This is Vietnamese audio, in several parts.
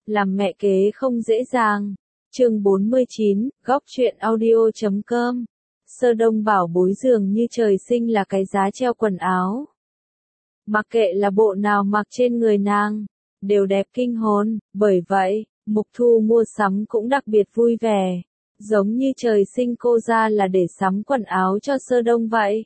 làm mẹ kế không dễ dàng. Chương 49, góc truyện audio.com. Sơ Đông bảo bối dường như trời sinh là cái giá treo quần áo. Mặc kệ là bộ nào mặc trên người nàng, đều đẹp kinh hồn, bởi vậy, Mục Thu mua sắm cũng đặc biệt vui vẻ, giống như trời sinh cô ra là để sắm quần áo cho Sơ Đông vậy.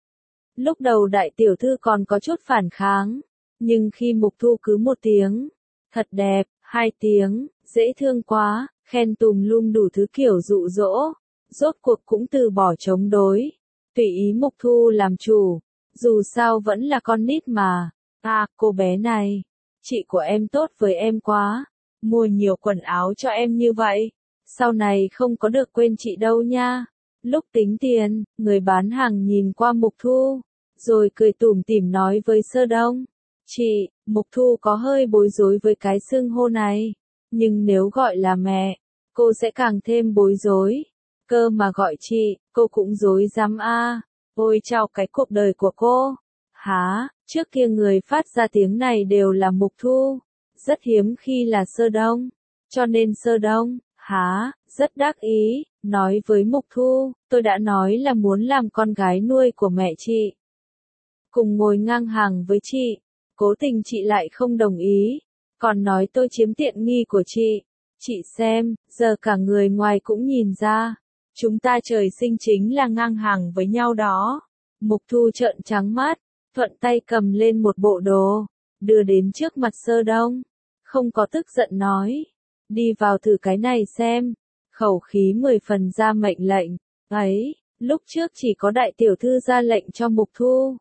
Lúc đầu đại tiểu thư còn có chút phản kháng, nhưng khi Mục Thu cứ một tiếng, thật đẹp, hai tiếng, dễ thương quá, khen tùm lum đủ thứ kiểu dụ dỗ, rốt cuộc cũng từ bỏ chống đối, tùy ý Mục Thu làm chủ, dù sao vẫn là con nít mà. À, cô bé này, chị của em tốt với em quá, mua nhiều quần áo cho em như vậy, sau này không có được quên chị đâu nha. Lúc tính tiền, người bán hàng nhìn qua Mục Thu, rồi cười tủm tỉm nói với Sơ Đông. Chị, Mục Thu có hơi bối rối với cái xưng hô này, nhưng nếu gọi là mẹ, cô sẽ càng thêm bối rối. Cơ mà gọi chị, cô cũng rối rắm a. Ôi chao cái cuộc đời của cô. Hả, trước kia người phát ra tiếng này đều là Mục Thu, rất hiếm khi là Sơ Đông, cho nên Sơ Đông, rất đắc ý, nói với Mục Thu, tôi đã nói là muốn làm con gái nuôi của mẹ chị. Cùng ngồi ngang hàng với chị, cố tình chị lại không đồng ý, còn nói tôi chiếm tiện nghi của chị. Chị xem, giờ cả người ngoài cũng nhìn ra, chúng ta trời sinh chính là ngang hàng với nhau đó. Mục Thu trợn trắng mắt, thuận tay cầm lên một bộ đồ, đưa đến trước mặt Sơ Đông, không có tức giận nói, đi vào thử cái này xem, khẩu khí 10 phần ra mệnh lệnh, ấy, lúc trước chỉ có đại tiểu thư ra lệnh cho Mục Thu.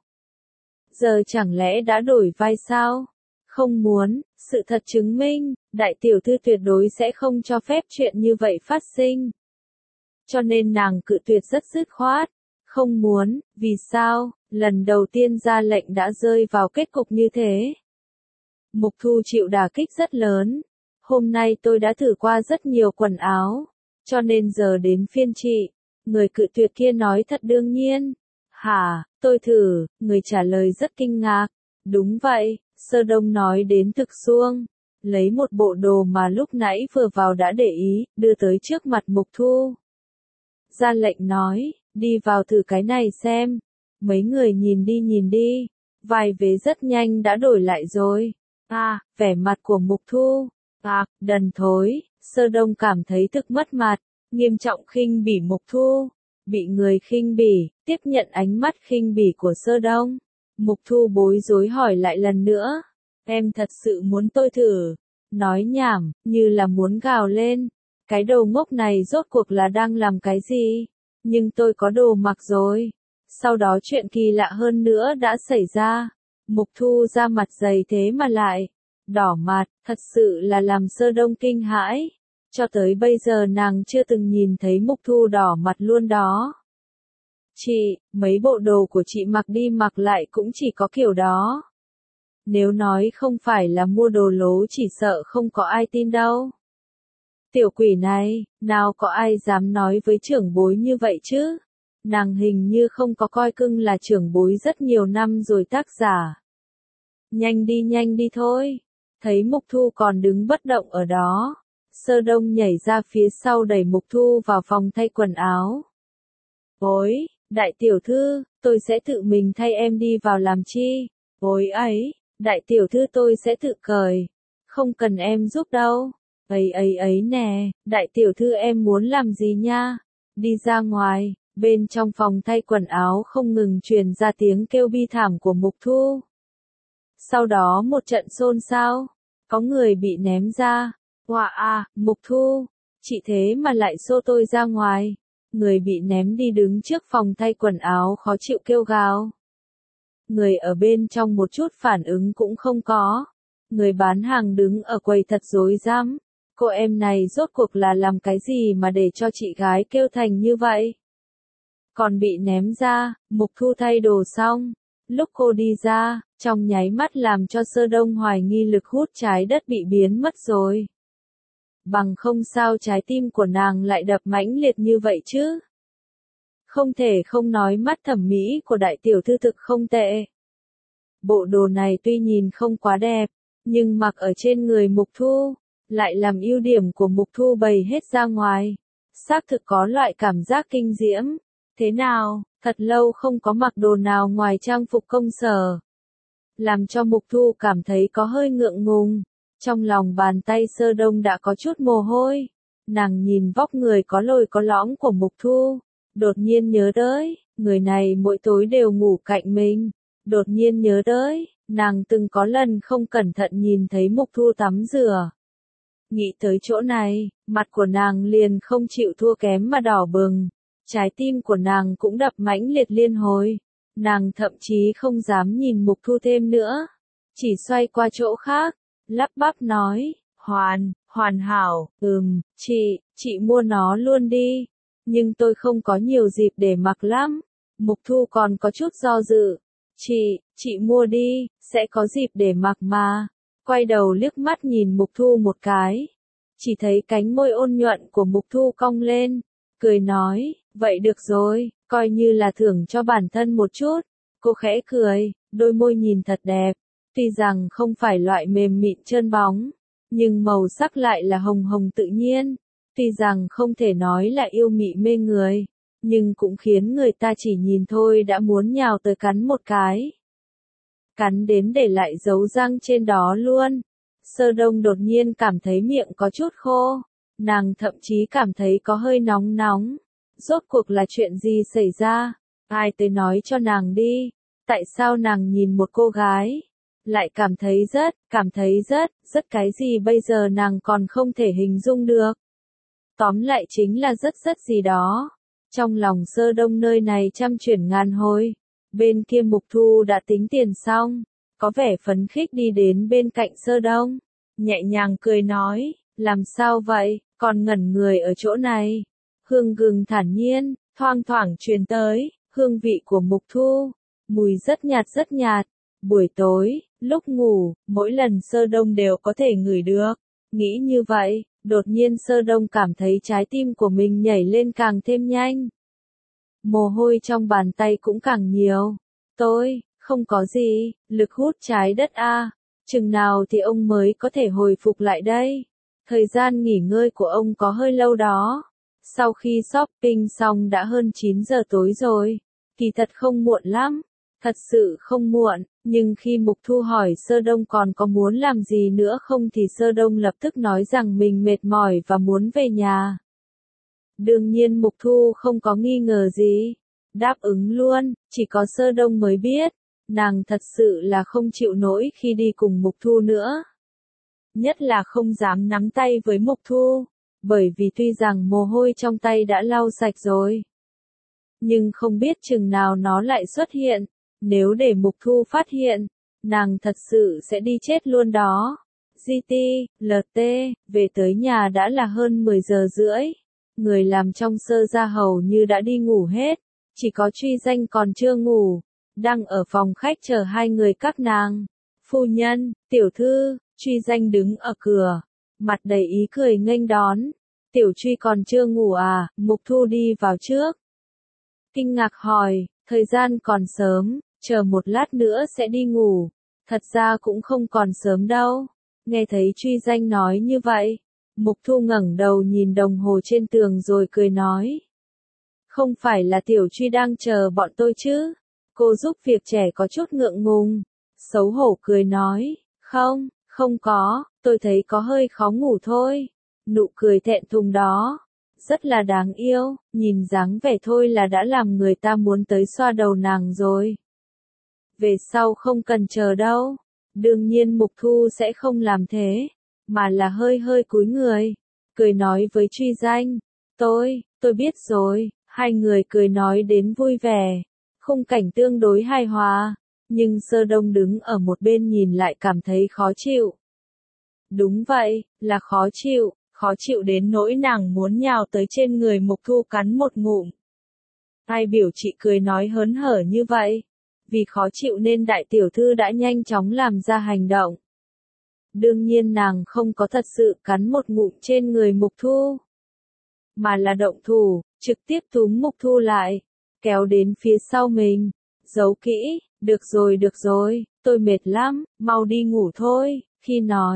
Giờ chẳng lẽ đã đổi vai sao? Không muốn, sự thật chứng minh, đại tiểu thư tuyệt đối sẽ không cho phép chuyện như vậy phát sinh. Cho nên nàng cự tuyệt rất dứt khoát. Không muốn, vì sao, lần đầu tiên ra lệnh đã rơi vào kết cục như thế. Mục Thu chịu đả kích rất lớn. Hôm nay tôi đã thử qua rất nhiều quần áo, cho nên giờ đến phiên chị. Người cự tuyệt kia nói thật đương nhiên. Hả, tôi thử, người trả lời rất kinh ngạc. Đúng vậy, Sơ Đông nói đến thực xuông. Lấy một bộ đồ mà lúc nãy vừa vào đã để ý, đưa tới trước mặt Mục Thu. Ra lệnh nói, đi vào thử cái này xem. Mấy người nhìn đi. Vài vế rất nhanh đã đổi lại rồi. À, vẻ mặt của Mục Thu. À, đần thối. Sơ Đông cảm thấy thực mất mặt, nghiêm trọng khinh bỉ Mục Thu. Bị người khinh bỉ, tiếp nhận ánh mắt khinh bỉ của Sơ Đông. Mục Thu bối rối hỏi lại lần nữa. Em thật sự muốn tôi thử. Nói nhảm, như là muốn gào lên. Cái đầu ngốc này rốt cuộc là đang làm cái gì? Nhưng tôi có đồ mặc rồi. Sau đó chuyện kỳ lạ hơn nữa đã xảy ra. Mục Thu ra mặt dày thế mà lại đỏ mặt, thật sự là làm Sơ Đông kinh hãi. Cho tới bây giờ nàng chưa từng nhìn thấy Mục Thu đỏ mặt luôn đó. Chị, mấy bộ đồ của chị mặc đi mặc lại cũng chỉ có kiểu đó. Nếu nói không phải là mua đồ lố chỉ sợ không có ai tin đâu. Tiểu quỷ này, nào có ai dám nói với trưởng bối như vậy chứ? Nàng hình như không có coi cưng là trưởng bối rất nhiều năm rồi tác giả. Nhanh đi thôi. Thấy Mục Thu còn đứng bất động ở đó. Sơ Đông nhảy ra phía sau đẩy Mục Thu vào phòng thay quần áo. Ôi, đại tiểu thư, tôi sẽ tự mình thay em đi vào làm chi? Ôi ấy, đại tiểu thư tôi sẽ tự cởi. Không cần em giúp đâu. Ấy nè, đại tiểu thư em muốn làm gì nha? Đi ra ngoài, bên trong phòng thay quần áo không ngừng truyền ra tiếng kêu bi thảm của Mục Thu. Sau đó một trận xôn xao, có người bị ném ra. Wow à, Mục Thu, chị thế mà lại xô tôi ra ngoài. Người bị ném đi đứng trước phòng thay quần áo khó chịu kêu gào. Người ở bên trong một chút phản ứng cũng không có. Người bán hàng đứng ở quầy thật rối rắm. Cô em này rốt cuộc là làm cái gì mà để cho chị gái kêu thành như vậy? Còn bị ném ra, Mục Thu thay đồ xong. Lúc cô đi ra, trong nháy mắt làm cho Sơ Đông hoài nghi lực hút trái đất bị biến mất rồi. Bằng không sao trái tim của nàng lại đập mãnh liệt như vậy chứ? Không thể không nói mắt thẩm mỹ của đại tiểu thư thực không tệ. Bộ đồ này tuy nhìn không quá đẹp, nhưng mặc ở trên người Mục Thu, lại làm ưu điểm của Mục Thu bày hết ra ngoài. Xác thực có loại cảm giác kinh diễm. Thế nào, thật lâu không có mặc đồ nào ngoài trang phục công sở. Làm cho Mục Thu cảm thấy có hơi ngượng ngùng. Trong lòng bàn tay Sơ Đông đã có chút mồ hôi. Nàng nhìn vóc người có lồi có lõm của Mục Thu. Đột nhiên nhớ tới, người này mỗi tối đều ngủ cạnh mình. Đột nhiên nhớ tới, nàng từng có lần không cẩn thận nhìn thấy Mục Thu tắm rửa. Nghĩ tới chỗ này, mặt của nàng liền không chịu thua kém mà đỏ bừng. Trái tim của nàng cũng đập mãnh liệt liên hồi. Nàng thậm chí không dám nhìn Mục Thu thêm nữa. Chỉ xoay qua chỗ khác, lắp bắp nói, hoàn hảo, chị mua nó luôn đi. Nhưng tôi không có nhiều dịp để mặc lắm. Mục Thu còn có chút do dự. Chị mua đi, sẽ có dịp để mặc mà. Quay đầu liếc mắt nhìn Mục Thu một cái. Chỉ thấy cánh môi ôn nhuận của Mục Thu cong lên. Cười nói, vậy được rồi, coi như là thưởng cho bản thân một chút. Cô khẽ cười, đôi môi nhìn thật đẹp. Tuy rằng không phải loại mềm mịn trơn bóng, nhưng màu sắc lại là hồng hồng tự nhiên. Tuy rằng không thể nói là yêu mị mê người, nhưng cũng khiến người ta chỉ nhìn thôi đã muốn nhào tới cắn một cái. Cắn đến để lại dấu răng trên đó luôn. Sơ Đông đột nhiên cảm thấy miệng có chút khô. Nàng thậm chí cảm thấy có hơi nóng nóng. Rốt cuộc là chuyện gì xảy ra? Ai tới nói cho nàng đi. Tại sao nàng nhìn một cô gái lại cảm thấy rất cái gì bây giờ nàng còn không thể hình dung được. Tóm lại chính là rất gì đó. Trong lòng Sơ Đông nơi này trăm chuyển ngàn hồi. Bên kia Mục Thu đã tính tiền xong, có vẻ phấn khích đi đến bên cạnh Sơ Đông, nhẹ nhàng cười nói, làm sao vậy, còn ngẩn người ở chỗ này. Hương gừng thản nhiên, thoang thoảng truyền tới, hương vị của Mục Thu, mùi rất nhạt. Buổi tối, lúc ngủ, mỗi lần Sơ Đông đều có thể ngửi được. Nghĩ như vậy, đột nhiên Sơ Đông cảm thấy trái tim của mình nhảy lên càng thêm nhanh. Mồ hôi trong bàn tay cũng càng nhiều. Tôi, không có gì, lực hút trái đất a. Chừng nào thì ông mới có thể hồi phục lại đây? Thời gian nghỉ ngơi của ông có hơi lâu đó. Sau khi shopping xong đã hơn 9 giờ tối rồi. Kỳ thật không muộn lắm. Thật sự không muộn, nhưng khi Mục Thu hỏi Sơ Đông còn có muốn làm gì nữa không thì Sơ Đông lập tức nói rằng mình mệt mỏi và muốn về nhà. Đương nhiên Mục Thu không có nghi ngờ gì. Đáp ứng luôn, chỉ có Sơ Đông mới biết. Nàng thật sự là không chịu nổi khi đi cùng Mục Thu nữa. Nhất là không dám nắm tay với Mục Thu. Bởi vì tuy rằng mồ hôi trong tay đã lau sạch rồi, nhưng không biết chừng nào nó lại xuất hiện. Nếu để Mục Thu phát hiện, nàng thật sự sẽ đi chết luôn đó. LT, về tới nhà đã là hơn 10 giờ rưỡi. Người làm trong Sơ gia hầu như đã đi ngủ hết. Chỉ có Truy Danh còn chưa ngủ. Đang ở phòng khách chờ hai người các nàng. Phu nhân, tiểu thư, Truy Danh đứng ở cửa. Mặt đầy ý cười nghênh đón. Tiểu Truy còn chưa ngủ à? Mục Thu đi vào trước. Kinh ngạc hỏi, thời gian còn sớm, chờ một lát nữa sẽ đi ngủ. Thật ra cũng không còn sớm đâu. Nghe thấy Truy Danh nói như vậy, Mục Thu ngẩng đầu nhìn đồng hồ trên tường rồi cười nói. Không phải là Tiểu Truy đang chờ bọn tôi chứ? Cô giúp việc trẻ có chút ngượng ngùng. Xấu hổ cười nói, không có, tôi thấy có hơi khó ngủ thôi. Nụ cười thẹn thùng đó, rất là đáng yêu, nhìn dáng vẻ thôi là đã làm người ta muốn tới xoa đầu nàng rồi. Về sau không cần chờ đâu. Đương nhiên Mục Thu sẽ không làm thế, mà là hơi cúi người, cười nói với Truy Danh. Tôi biết rồi. Hai người cười nói đến vui vẻ, khung cảnh tương đối hài hòa, nhưng Sơ Đông đứng ở một bên nhìn lại cảm thấy khó chịu. Đúng vậy, là khó chịu đến nỗi nàng muốn nhào tới trên người Mục Thu cắn một ngụm. Ai biểu chị cười nói hớn hở như vậy? Vì khó chịu nên đại tiểu thư đã nhanh chóng làm ra hành động. Đương nhiên nàng không có thật sự cắn một ngụm trên người Mục Thu, mà là động thủ, trực tiếp túm Mục Thu lại, kéo đến phía sau mình, giấu kỹ, được rồi, tôi mệt lắm, mau đi ngủ thôi. Khi nói,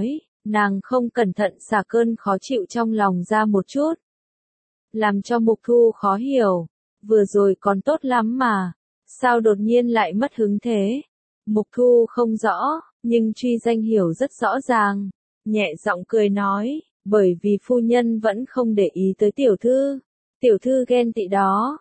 Nàng không cẩn thận xả cơn khó chịu trong lòng ra một chút. Làm cho Mục Thu khó hiểu. Vừa rồi còn tốt lắm mà. Sao đột nhiên lại mất hứng thế? Mục Thu không rõ, nhưng Truy Danh hiểu rất rõ ràng. Nhẹ giọng cười nói, bởi vì phu nhân vẫn không để ý tới tiểu thư. Tiểu thư ghen tị đó.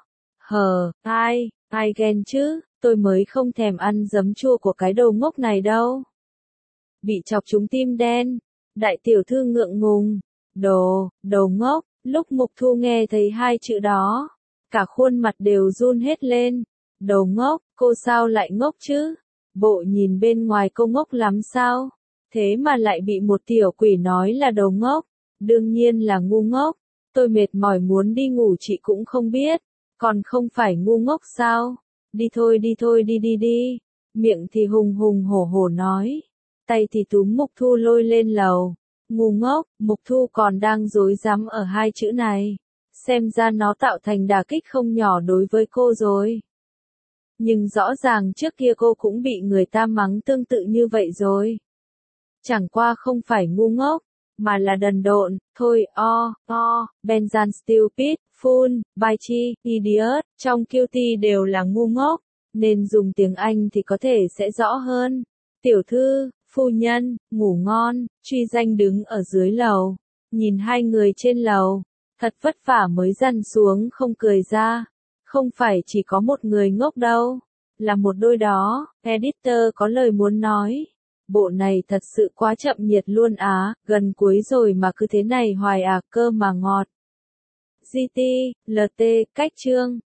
Ai ghen chứ, tôi mới không thèm ăn giấm chua của cái đầu ngốc này đâu. Bị chọc trúng tim đen. Đại tiểu thư ngượng ngùng. Đồ ngốc. Lúc Mục Thu nghe thấy hai chữ đó, cả khuôn mặt đều run hết lên. Đồ ngốc, cô sao lại ngốc chứ? Bộ nhìn bên ngoài cô ngốc lắm sao? Thế mà lại bị một tiểu quỷ nói là đồ ngốc. Đương nhiên là ngu ngốc. Tôi mệt mỏi muốn đi ngủ chị cũng không biết. Còn không phải ngu ngốc sao? Đi thôi đi. Miệng thì hùng hùng hổ hổ nói. Tay thì túm Mục Thu lôi lên lầu. Ngu ngốc, Mục Thu còn đang rối rắm ở hai chữ này. Xem ra nó tạo thành đả kích không nhỏ đối với cô rồi. Nhưng rõ ràng trước kia cô cũng bị người ta mắng tương tự như vậy rồi. Chẳng qua không phải ngu ngốc, mà là đần độn, thôi Benjan stupid, fool, bitchy, idiot, trong Cutie đều là ngu ngốc, nên dùng tiếng Anh thì có thể sẽ rõ hơn. Tiểu thư, phu nhân, ngủ ngon. Truy Danh đứng ở dưới lầu, nhìn hai người trên lầu, thật vất vả mới dằn xuống không cười ra. Không phải chỉ có một người ngốc đâu, là một đôi đó. Editor có lời muốn nói. Bộ này thật sự quá chậm nhiệt luôn á, gần cuối rồi mà cứ thế này hoài à, cơ mà ngọt. GT, LT, cách chương.